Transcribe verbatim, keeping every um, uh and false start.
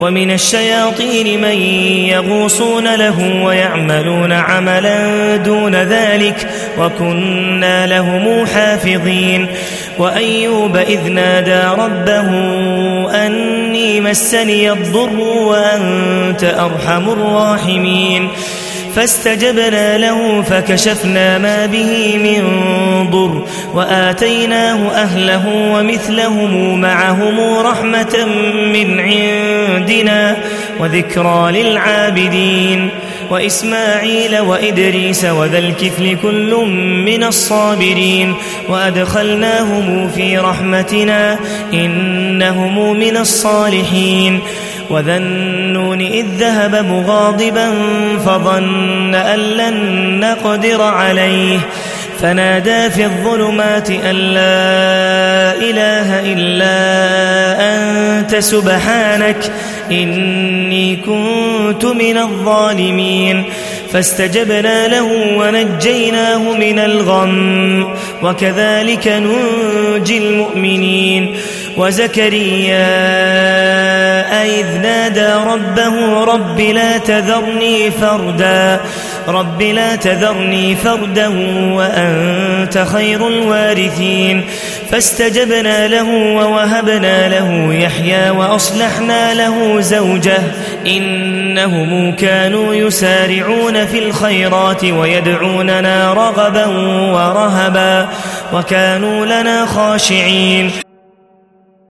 ومن الشياطين من يغوصون له ويعملون عملا دون ذلك وكنا لهم حافظين. وأيوب إذ نادى ربه أني مسني الضر وأنت أرحم الراحمين فاستجبنا له فكشفنا ما به من ضر وآتيناه أهله ومثلهم معهم رحمة من عندنا وذكرى للعابدين. وإسماعيل وإدريس وذا الكفل كل من الصابرين وأدخلناهم في رحمتنا إنهم من الصالحين. وذا النون إذ ذهب مغاضبا فظن أن لن نقدر عليه فنادى في الظلمات أن لا إله إلا أنت سبحانك إني كنت من الظالمين فاستجبنا له ونجيناه من الغم وكذلك ننجي المؤمنين. وزكريا إذ نادى ربه رب لا تذرني فردا رب لا تذرني فردا وأنت خير الوارثين فاستجبنا له ووهبنا له يحيى وأصلحنا له زوجه إنهم كانوا يسارعون في الخيرات ويدعوننا رغبا ورهبا وكانوا لنا خاشعين.